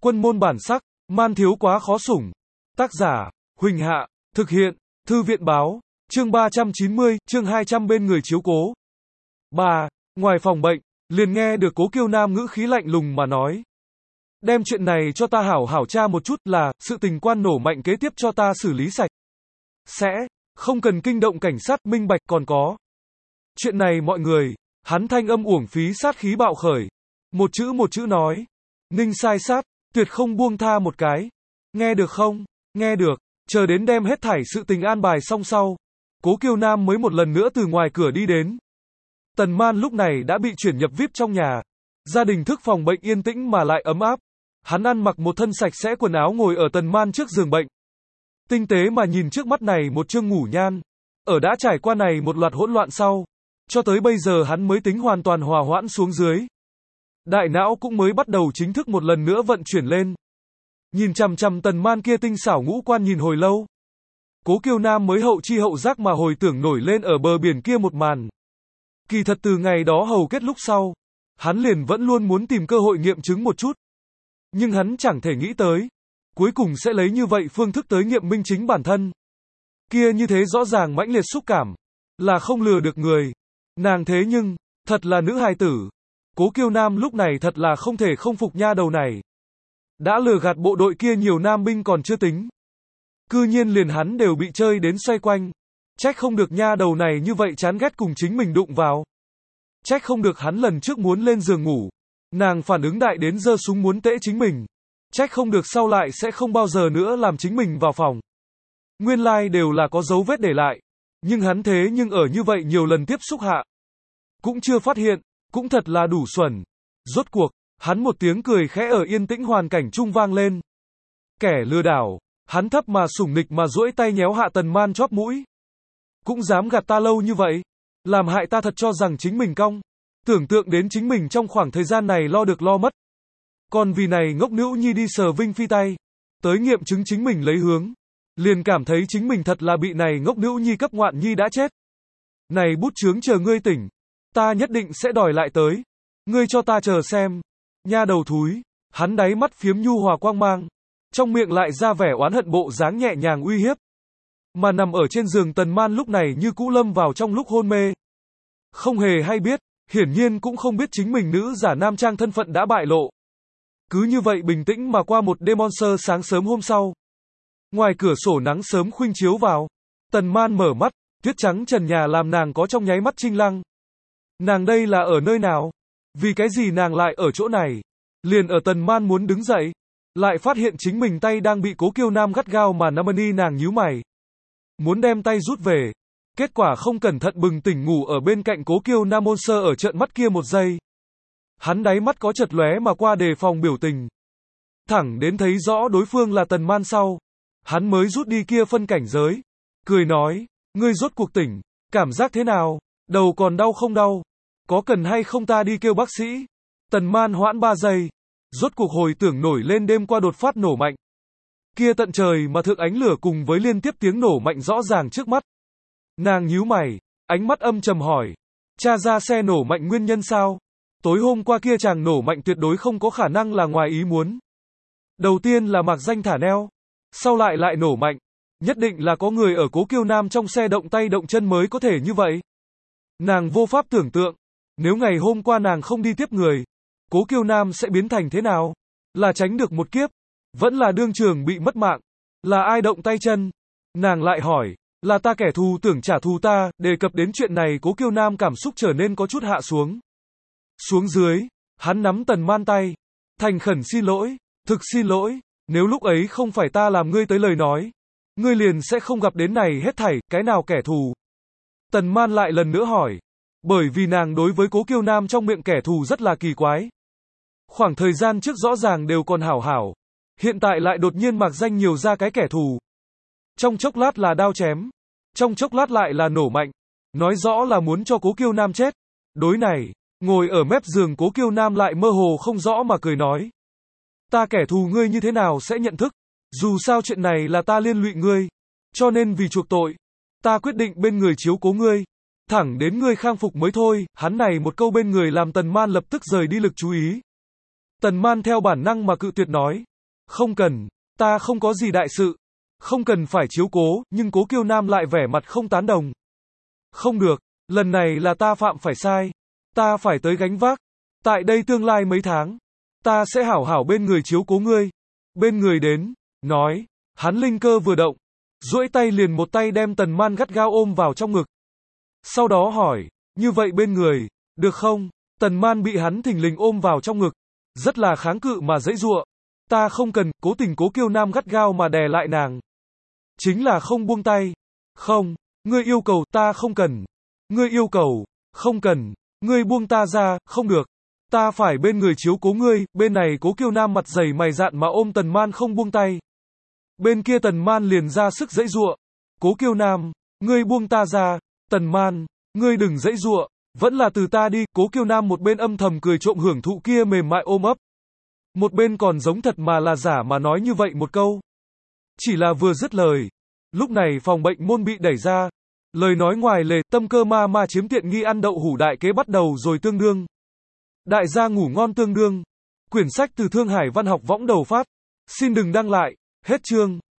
Quân môn bản sắc, man thiếu quá khó sủng. Tác giả, Huỳnh Hạ, thực hiện, Thư viện báo, chương 390, chương 200 bên người chiếu cố. 3. Ngoài phòng bệnh, liền nghe được Cố Kiêu Nam ngữ khí lạnh lùng mà nói. Đem chuyện này cho ta hảo hảo tra một chút là, sự tình quan nổ mạnh kế tiếp cho ta xử lý sạch. Sẽ, không cần kinh động cảnh sát minh bạch còn có. Chuyện này mọi người, hắn thanh âm uổng phí sát khí bạo khởi. Một chữ nói. Ninh sai sát, tuyệt không buông tha một cái. Nghe được không? Nghe được. Chờ đến đem hết thảy sự tình an bài xong sau. Cố Kiêu Nam mới một lần nữa từ ngoài cửa đi đến. Tần Man lúc này đã bị chuyển nhập VIP trong nhà. Gia đình thức phòng bệnh yên tĩnh mà lại ấm áp. Hắn ăn mặc một thân sạch sẽ quần áo ngồi ở Tần Man trước giường bệnh. Tinh tế mà nhìn trước mắt này một chương ngủ nhan. Ở đã trải qua này một loạt hỗn loạn sau. Cho tới bây giờ hắn mới tính hoàn toàn hòa hoãn xuống dưới. Đại não cũng mới bắt đầu chính thức một lần nữa vận chuyển lên. Nhìn chằm chằm Tần Man kia tinh xảo ngũ quan nhìn hồi lâu. Cố Kiêu Nam mới hậu chi hậu giác mà hồi tưởng nổi lên ở bờ biển kia một màn. Kỳ thật từ ngày đó hầu kết lúc sau, hắn liền vẫn luôn muốn tìm cơ hội nghiệm chứng một chút. Nhưng hắn chẳng thể nghĩ tới, cuối cùng sẽ lấy như vậy phương thức tới nghiệm minh chính bản thân. Kia như thế rõ ràng mãnh liệt xúc cảm, là không lừa được người. Nàng thế nhưng, thật là nữ hài tử. Cố Kiêu Nam lúc này thật là không thể không phục nha đầu này. Đã lừa gạt bộ đội kia nhiều nam binh còn chưa tính. Cư nhiên liền hắn đều bị chơi đến xoay quanh. Trách không được nha đầu này như vậy chán ghét cùng chính mình đụng vào. Trách không được hắn lần trước muốn lên giường ngủ. Nàng phản ứng đại đến giơ súng muốn tễ chính mình. Trách không được sau lại sẽ không bao giờ nữa làm chính mình vào phòng. Nguyên lai đều là có dấu vết để lại. Nhưng hắn thế nhưng ở như vậy nhiều lần tiếp xúc hạ. Cũng chưa phát hiện, cũng thật là đủ xuẩn. Rốt cuộc, hắn một tiếng cười khẽ ở yên tĩnh hoàn cảnh trung vang lên. Kẻ lừa đảo, hắn thấp mà sủng nịch mà duỗi tay nhéo hạ Tần Man chóp mũi. Cũng dám gạt ta lâu như vậy, làm hại ta thật cho rằng chính mình cong. Tưởng tượng đến chính mình trong khoảng thời gian này lo được lo mất. Còn vì này ngốc nữ nhi đi sờ Vinh Phi tay, tới nghiệm chứng chính mình lấy hướng. Liền cảm thấy chính mình thật là bị này ngốc nữ nhi cấp ngoạn nhi đã chết. Này bút chướng chờ ngươi tỉnh, ta nhất định sẽ đòi lại tới. Ngươi cho ta chờ xem. Nha đầu thúi, hắn đáy mắt phiếm nhu hòa quang mang. Trong miệng lại ra vẻ oán hận bộ dáng nhẹ nhàng uy hiếp. Mà nằm ở trên giường Tần Man lúc này như cũ lâm vào trong lúc hôn mê. Không hề hay biết, hiển nhiên cũng không biết chính mình nữ giả nam trang thân phận đã bại lộ. Cứ như vậy bình tĩnh mà qua một đêm monster sáng sớm hôm sau. Ngoài cửa sổ nắng sớm khuynh chiếu vào. Tần Man mở mắt, tuyết trắng trần nhà làm nàng có trong nháy mắt chinh lăng. Nàng đây là ở nơi nào? Vì cái gì nàng lại ở chỗ này? Liền ở Tần Man muốn đứng dậy, lại phát hiện chính mình tay đang bị Cố Kiêu Nam gắt gao mà nắm ni nàng nhíu mày. Muốn đem tay rút về. Kết quả không cẩn thận bừng tỉnh ngủ ở bên cạnh Cố Kiêu Nam monster ở trợn mắt kia một giây. Hắn đáy mắt có chật lóe mà qua đề phòng biểu tình. Thẳng đến thấy rõ đối phương là Tần Man sau. Hắn mới rút đi kia phân cảnh giới. Cười nói, ngươi rốt cuộc tỉnh, cảm giác thế nào? Đầu còn đau không đau? Có cần hay không ta đi kêu bác sĩ? Tần Man hoãn 3 giây. Rốt cuộc hồi tưởng nổi lên đêm qua đột phát nổ mạnh. Kia tận trời mà thượng ánh lửa cùng với liên tiếp tiếng nổ mạnh rõ ràng trước mắt. Nàng nhíu mày, ánh mắt âm trầm hỏi. Tra ra xe nổ mạnh nguyên nhân sao? Tối hôm qua kia chàng nổ mạnh tuyệt đối không có khả năng là ngoài ý muốn. Đầu tiên là mạc danh thả neo. Sau lại nổ mạnh. Nhất định là có người ở Cố Kiêu Nam trong xe động tay động chân mới có thể như vậy. Nàng vô pháp tưởng tượng. Nếu ngày hôm qua nàng không đi tiếp người, Cố Kiêu Nam sẽ biến thành thế nào? Là tránh được một kiếp? Vẫn là đương trường bị mất mạng? Là ai động tay chân? Nàng lại hỏi, là ta kẻ thù tưởng trả thù ta? Đề cập đến chuyện này Cố Kiêu Nam cảm xúc trở nên có chút hạ xuống. Xuống dưới, hắn nắm Tần Man tay. Thành khẩn xin lỗi, thực xin lỗi, nếu lúc ấy không phải ta làm ngươi tới lời nói, ngươi liền sẽ không gặp đến này hết thảy, cái nào kẻ thù? Tần Man lại lần nữa hỏi. Bởi vì nàng đối với Cố Kiêu Nam trong miệng kẻ thù rất là kỳ quái. Khoảng thời gian trước rõ ràng đều còn hảo hảo. Hiện tại lại đột nhiên mạc danh nhiều ra cái kẻ thù. Trong chốc lát là đao chém. Trong chốc lát lại là nổ mạnh. Nói rõ là muốn cho Cố Kiêu Nam chết. Đối này, ngồi ở mép giường Cố Kiêu Nam lại mơ hồ không rõ mà cười nói. Ta kẻ thù ngươi như thế nào sẽ nhận thức. Dù sao chuyện này là ta liên lụy ngươi. Cho nên vì chuộc tội, ta quyết định bên người chiếu cố ngươi. Thẳng đến ngươi khang phục mới thôi. Hắn này một câu bên người làm Tần Man lập tức rời đi lực chú ý. Tần Man theo bản năng mà cự tuyệt nói. Không cần, ta không có gì đại sự. Không cần phải chiếu cố, nhưng Cố Kiêu Nam lại vẻ mặt không tán đồng. Không được, lần này là ta phạm phải sai. Ta phải tới gánh vác. Tại đây tương lai mấy tháng, ta sẽ hảo hảo bên người chiếu cố ngươi. Bên người đến, nói, hắn linh cơ vừa động, duỗi tay liền một tay đem Tần Man gắt gao ôm vào trong ngực. Sau đó hỏi, như vậy bên người, được không? Tần Man bị hắn thình lình ôm vào trong ngực, rất là kháng cự mà giãy giụa. Ta không cần, cố tình Cố Kiêu Nam gắt gao mà đè lại nàng. Chính là không buông tay. Không, ngươi yêu cầu, ta không cần. Ngươi yêu cầu, không cần. Ngươi buông ta ra, không được. Ta phải bên người chiếu cố ngươi. Bên này Cố Kiêu Nam mặt dày mày dạn mà ôm Tần Man không buông tay. Bên kia Tần Man liền ra sức giãy giụa. Cố Kiêu Nam, ngươi buông ta ra. Tần Man, ngươi đừng giãy giụa, vẫn là từ ta đi. Cố Kiêu Nam một bên âm thầm cười trộm hưởng thụ kia mềm mại ôm ấp, một bên còn giống thật mà là giả mà nói như vậy một câu. Chỉ là vừa dứt lời, lúc này phòng bệnh môn bị đẩy ra. Lời nói ngoài lề, tâm cơ ma ma chiếm tiện nghi ăn đậu hủ đại kế bắt đầu rồi tương đương. Đại gia ngủ ngon tương đương. Quyển sách từ Thương Hải Văn học võng đầu phát. Xin đừng đăng lại. Hết chương.